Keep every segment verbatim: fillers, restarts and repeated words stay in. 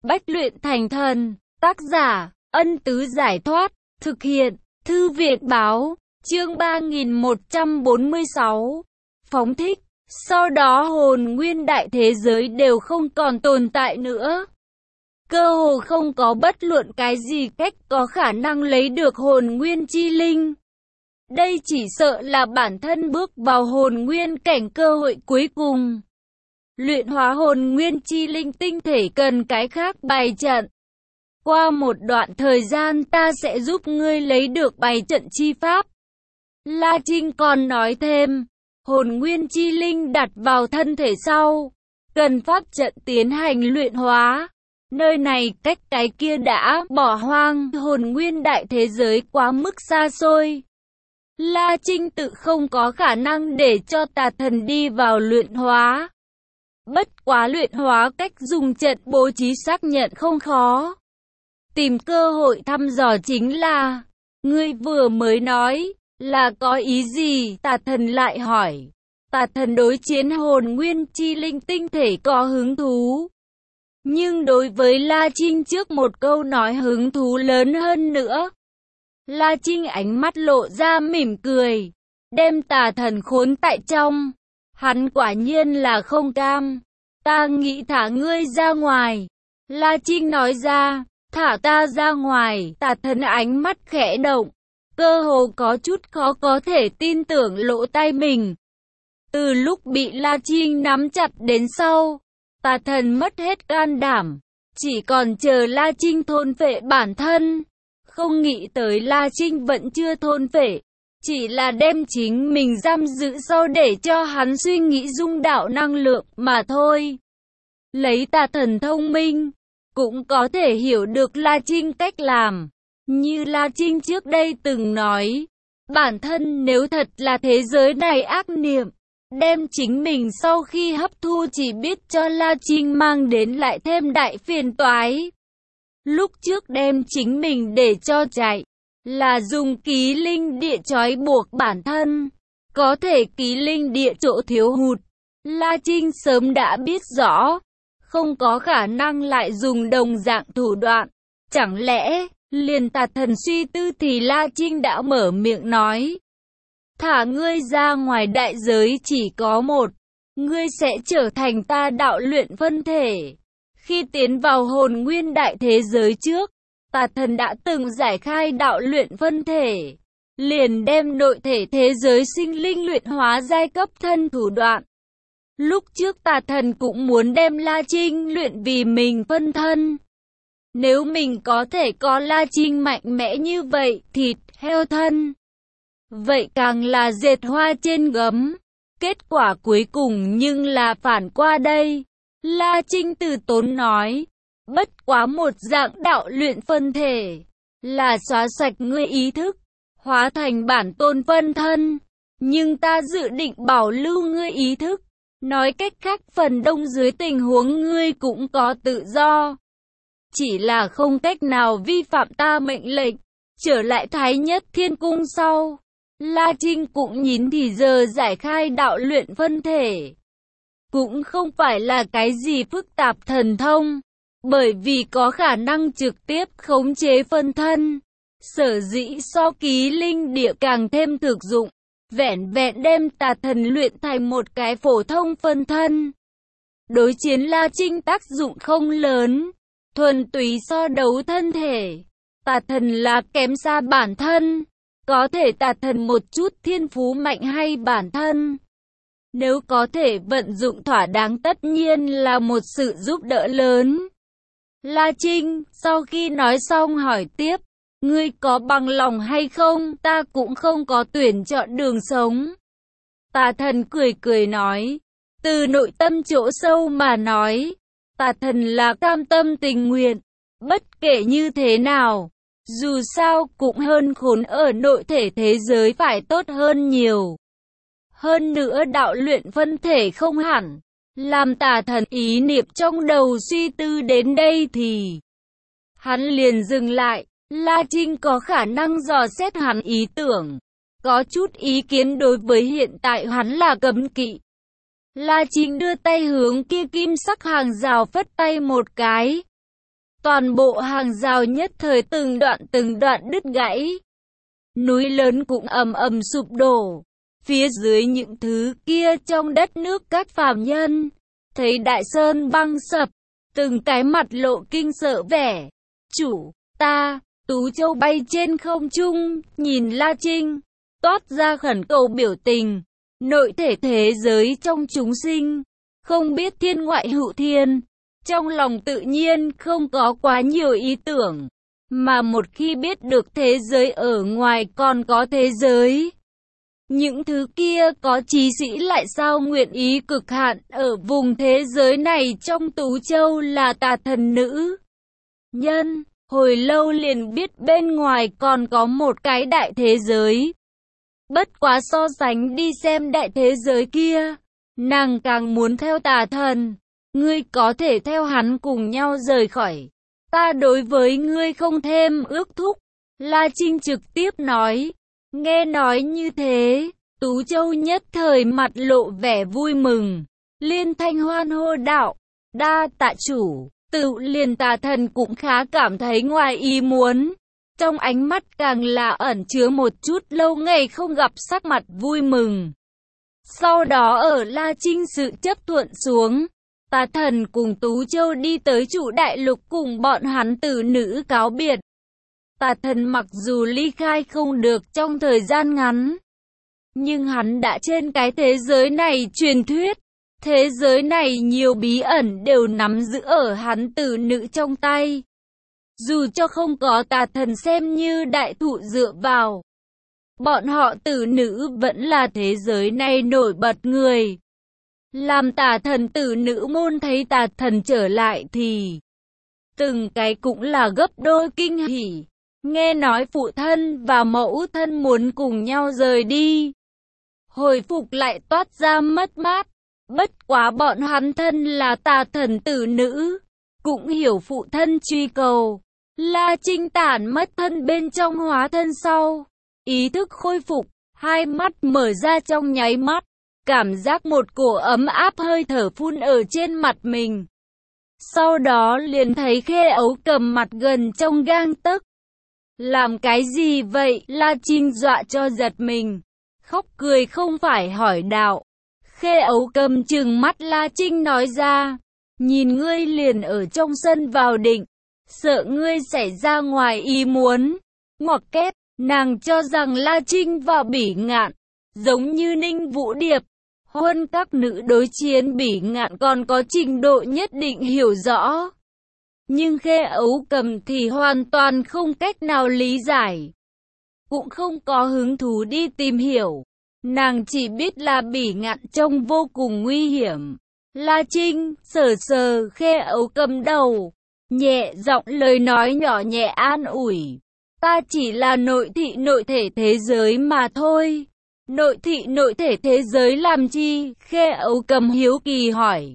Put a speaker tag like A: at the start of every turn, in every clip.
A: Bách luyện thành thần. Tác giả, Ân Tứ Giải Thoát. Thực hiện, Thư Viện Báo. Chương ba nghìn một trăm bốn mươi sáu. Phóng thích. Sau đó hồn nguyên đại thế giới đều không còn tồn tại nữa. Cơ hồ không có bất luận cái gì cách có khả năng lấy được hồn nguyên chi linh. Đây chỉ sợ là bản thân bước vào hồn nguyên cảnh cơ hội cuối cùng. Luyện hóa hồn nguyên chi linh tinh thể cần cái khác bày trận. Qua một đoạn thời gian ta sẽ giúp ngươi lấy được bày trận chi pháp. La Trinh còn nói thêm, hồn nguyên chi linh đặt vào thân thể sau, cần pháp trận tiến hành luyện hóa. Nơi này cách cái kia đã bỏ hoang hồn nguyên đại thế giới quá mức xa xôi. La Trinh tự không có khả năng để cho tà thần đi vào luyện hóa. Bất quá luyện hóa cách dùng trận bố trí xác nhận không khó. Tìm cơ hội thăm dò chính là, ngươi vừa mới nói, là có ý gì? Tà thần lại hỏi. Tà thần đối chiến hồn nguyên chi linh tinh thể có hứng thú. Nhưng đối với La Trinh trước một câu nói hứng thú lớn hơn nữa. La Trinh ánh mắt lộ ra mỉm cười, đem tà thần khốn tại trong. Hắn quả nhiên là không cam. Ta nghĩ thả ngươi ra ngoài. La Trinh nói ra, thả ta ra ngoài. Tà thần ánh mắt khẽ động, cơ hồ có chút khó có thể tin tưởng lỗ tai mình. Từ lúc bị La Trinh nắm chặt đến sau, tà thần mất hết can đảm, chỉ còn chờ La Trinh thôn phệ bản thân. Không nghĩ tới La Trinh vẫn chưa thôn phệ, chỉ là đem chính mình giam giữ sau để cho hắn suy nghĩ dung đạo năng lượng mà thôi. Lấy tà thần thông minh, cũng có thể hiểu được La Trinh cách làm. Như La Trinh trước đây từng nói, bản thân nếu thật là thế giới này ác niệm, đem chính mình sau khi hấp thu chỉ biết cho La Trinh mang đến lại thêm đại phiền toái. Lúc trước đem chính mình để cho chạy, là dùng ký linh địa trói buộc bản thân. Có thể ký linh địa chỗ thiếu hụt, La Trinh sớm đã biết rõ, không có khả năng lại dùng đồng dạng thủ đoạn. Chẳng lẽ, liền tà thần suy tư thì La Trinh đã mở miệng nói. Thả ngươi ra ngoài đại giới chỉ có một, ngươi sẽ trở thành ta đạo luyện phân thể. Khi tiến vào hồn nguyên đại thế giới trước, tà thần đã từng giải khai đạo luyện phân thể, liền đem nội thể thế giới sinh linh luyện hóa giai cấp thân thủ đoạn. Lúc trước tà thần cũng muốn đem La Trinh luyện vì mình phân thân. Nếu mình có thể có La Trinh mạnh mẽ như vậy, thịt heo thân, vậy càng là dệt hoa trên gấm. Kết quả cuối cùng nhưng là phản qua đây. La Trinh từ tốn nói, bất quá một dạng đạo luyện phân thể, là xóa sạch ngươi ý thức, hóa thành bản tôn phân thân. Nhưng ta dự định bảo lưu ngươi ý thức. Nói cách khác phần đông dưới tình huống ngươi cũng có tự do. Chỉ là không cách nào vi phạm ta mệnh lệnh. Trở lại Thái Nhất Thiên Cung sau, La Trinh cũng nhìn thì giờ giải khai đạo luyện phân thể. Cũng không phải là cái gì phức tạp thần thông, bởi vì có khả năng trực tiếp khống chế phân thân. Sở dĩ so ký linh địa càng thêm thực dụng, vẻn vẹn đem tà thần luyện thành một cái phổ thông phân thân. Đối chiến La Trinh tác dụng không lớn, thuần túy so đấu thân thể. Tà thần là kém xa bản thân, có thể tà thần một chút thiên phú mạnh hay bản thân. Nếu có thể vận dụng thỏa đáng tất nhiên là một sự giúp đỡ lớn. La Trinh, sau khi nói xong hỏi tiếp, ngươi có bằng lòng hay không? Ta cũng không có tuyển chọn đường sống. Tà thần cười cười nói, từ nội tâm chỗ sâu mà nói, tà thần là cam tâm tình nguyện. Bất kể như thế nào, dù sao cũng hơn khốn ở nội thể thế giới phải tốt hơn nhiều. Hơn nữa đạo luyện phân thể không hẳn làm tà thần ý niệm trong đầu suy tư đến đây thì hắn liền dừng lại. La Trinh có khả năng dò xét hắn ý tưởng, có chút ý kiến đối với hiện tại hắn là cấm kỵ. La Trinh đưa tay hướng kia kim sắc hàng rào phất tay một cái. toàn bộ hàng rào nhất thời từng đoạn từng đoạn đứt gãy. Núi lớn cũng ầm ầm sụp đổ. Phía dưới những thứ kia trong đất nước các phàm nhân, thấy đại sơn băng sập, từng cái mặt lộ kinh sợ vẻ. Chủ, ta, Tú Châu bay trên không trung, nhìn La Trinh, toát ra khẩn cầu biểu tình. Nội thể thế giới trong chúng sinh, không biết thiên ngoại hữu thiên, trong lòng tự nhiên không có quá nhiều ý tưởng, mà một khi biết được thế giới ở ngoài còn có thế giới, những thứ kia có chí sĩ lại sao nguyện ý cực hạn ở vùng thế giới này. Trong Tú Châu là tà thần nữ nhân, hồi lâu liền biết bên ngoài còn có một cái đại thế giới. Bất quá so sánh đi xem đại thế giới kia, nàng càng muốn theo tà thần. Ngươi có thể theo hắn cùng nhau rời khỏi, ta đối với ngươi không thêm ước thúc. La Trinh trực tiếp nói. Nghe nói như thế, Tú Châu nhất thời mặt lộ vẻ vui mừng, liên thanh hoan hô đạo, đa tạ chủ. Tự liền tà thần cũng khá cảm thấy ngoài ý muốn, trong ánh mắt càng là ẩn chứa một chút lâu ngày không gặp sắc mặt vui mừng. Sau đó ở La Trinh sự chấp thuận xuống, tà thần cùng Tú Châu đi tới chủ đại lục cùng bọn hắn tử nữ cáo biệt. Tà thần mặc dù ly khai không được trong thời gian ngắn, nhưng hắn đã trên cái thế giới này truyền thuyết. Thế giới này nhiều bí ẩn đều nắm giữ ở hắn tử nữ trong tay. Dù cho không có tà thần xem như đại thụ dựa vào, bọn họ tử nữ vẫn là thế giới này nổi bật người. Làm tà thần tử nữ môn thấy tà thần trở lại thì từng cái cũng là gấp đôi kinh hỉ. Nghe nói phụ thân và mẫu thân muốn cùng nhau rời đi, hồi phục lại toát ra mất mát. Bất quá bọn hắn thân là tà thần tử nữ, cũng hiểu phụ thân truy cầu. La Trinh tản mất thân bên trong hóa thân sau, ý thức khôi phục, hai mắt mở ra trong nháy mắt, cảm giác một cổ ấm áp hơi thở phun ở trên mặt mình. Sau đó liền thấy Khê Ấu Cầm mặt gần trong gang tấc. Làm cái gì vậy? La Trinh dọa cho giật mình, khóc cười không phải hỏi đạo. Khê Ấu Cầm trừng mắt La Trinh nói ra, nhìn ngươi liền ở trong sân vào định, sợ ngươi xảy ra ngoài ý muốn. Ngoặc kép, nàng cho rằng La Trinh và Bỉ Ngạn, giống như Ninh Vũ Điệp, huân các nữ đối chiến Bỉ Ngạn còn có trình độ nhất định hiểu rõ. Nhưng Khê Ấu Cầm thì hoàn toàn không cách nào lý giải, cũng không có hứng thú đi tìm hiểu. Nàng chỉ biết là Bỉ Ngạn trông vô cùng nguy hiểm. La Trinh sờ sờ Khê Ấu Cầm đầu, nhẹ giọng lời nói nhỏ nhẹ an ủi. Ta chỉ là nội thị nội thể thế giới mà thôi. Nội thị nội thể thế giới làm chi? Khê Ấu Cầm hiếu kỳ hỏi.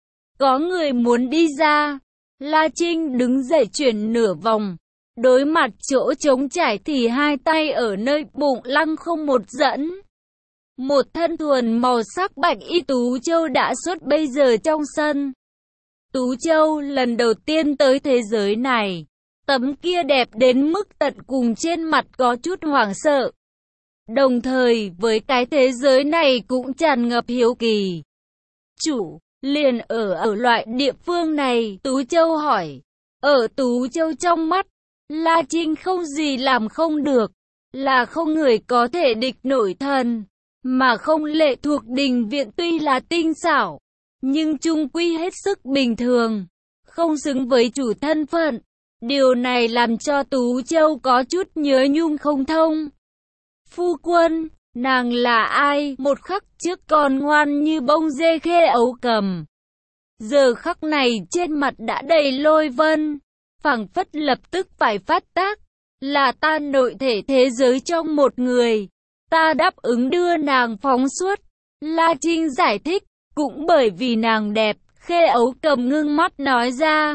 A: Có người muốn đi ra. La Trinh đứng dậy chuyển nửa vòng, đối mặt chỗ trống trải thì hai tay ở nơi bụng lăng không một dẫn. Một thân thuần màu sắc bạch y Tú Châu đã xuất bây giờ trong sân. Tú Châu lần đầu tiên tới thế giới này, tấm kia đẹp đến mức tận cùng trên mặt có chút hoảng sợ. Đồng thời với cái thế giới này cũng tràn ngập hiếu kỳ. Chủ, liền ở ở loại địa phương này, Tú Châu hỏi. Ở Tú Châu trong mắt, La Trinh không gì làm không được, là không người có thể địch nổi thần. Mà không lệ thuộc đình viện tuy là tinh xảo, nhưng chung quy hết sức bình thường, không xứng với chủ thân phận. Điều này làm cho Tú Châu có chút nhớ nhung không thông. Phu quân, nàng là ai? Một khắc trước còn ngoan như bông dê Khê Ấu Cầm, giờ khắc này trên mặt đã đầy lôi vân, phảng phất lập tức phải phát tác. Là ta nội thể thế giới trong một người. Ta đáp ứng đưa nàng phóng xuất. La Trinh giải thích, cũng bởi vì nàng đẹp. Khê Ấu Cầm ngưng mắt nói ra.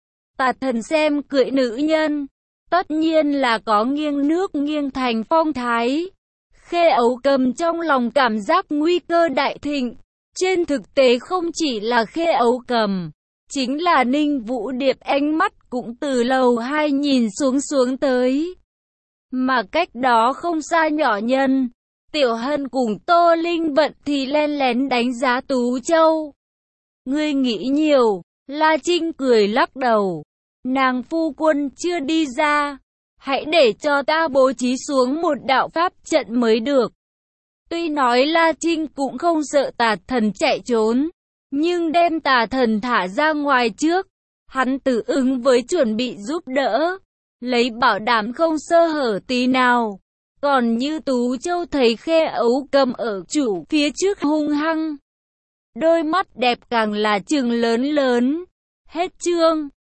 A: Tà thần xem cưỡi nữ nhân, tất nhiên là có nghiêng nước nghiêng thành phong thái. Khê Ấu Cầm trong lòng cảm giác nguy cơ đại thịnh. Trên thực tế không chỉ là Khê Ấu Cầm, chính là Ninh Vũ Điệp, ánh mắt cũng từ lầu hai nhìn xuống xuống tới. Mà cách đó không xa nhỏ Nhân, Tiểu Hân cùng Tô Linh Vận thì len lén đánh giá Tú Châu. Ngươi nghĩ nhiều, La Trinh cười lắc đầu. Nàng phu quân chưa đi ra, hãy để cho ta bố trí xuống một đạo pháp trận mới được. Tuy nói La Trinh cũng không sợ tà thần chạy trốn, nhưng đem tà thần thả ra ngoài trước, hắn tự ứng với chuẩn bị giúp đỡ, lấy bảo đảm không sơ hở tí nào. Còn như Tú Châu thấy Khe Ấu Cầm ở chủ phía trước hung hăng, đôi mắt đẹp càng là trừng lớn lớn. Hết chương.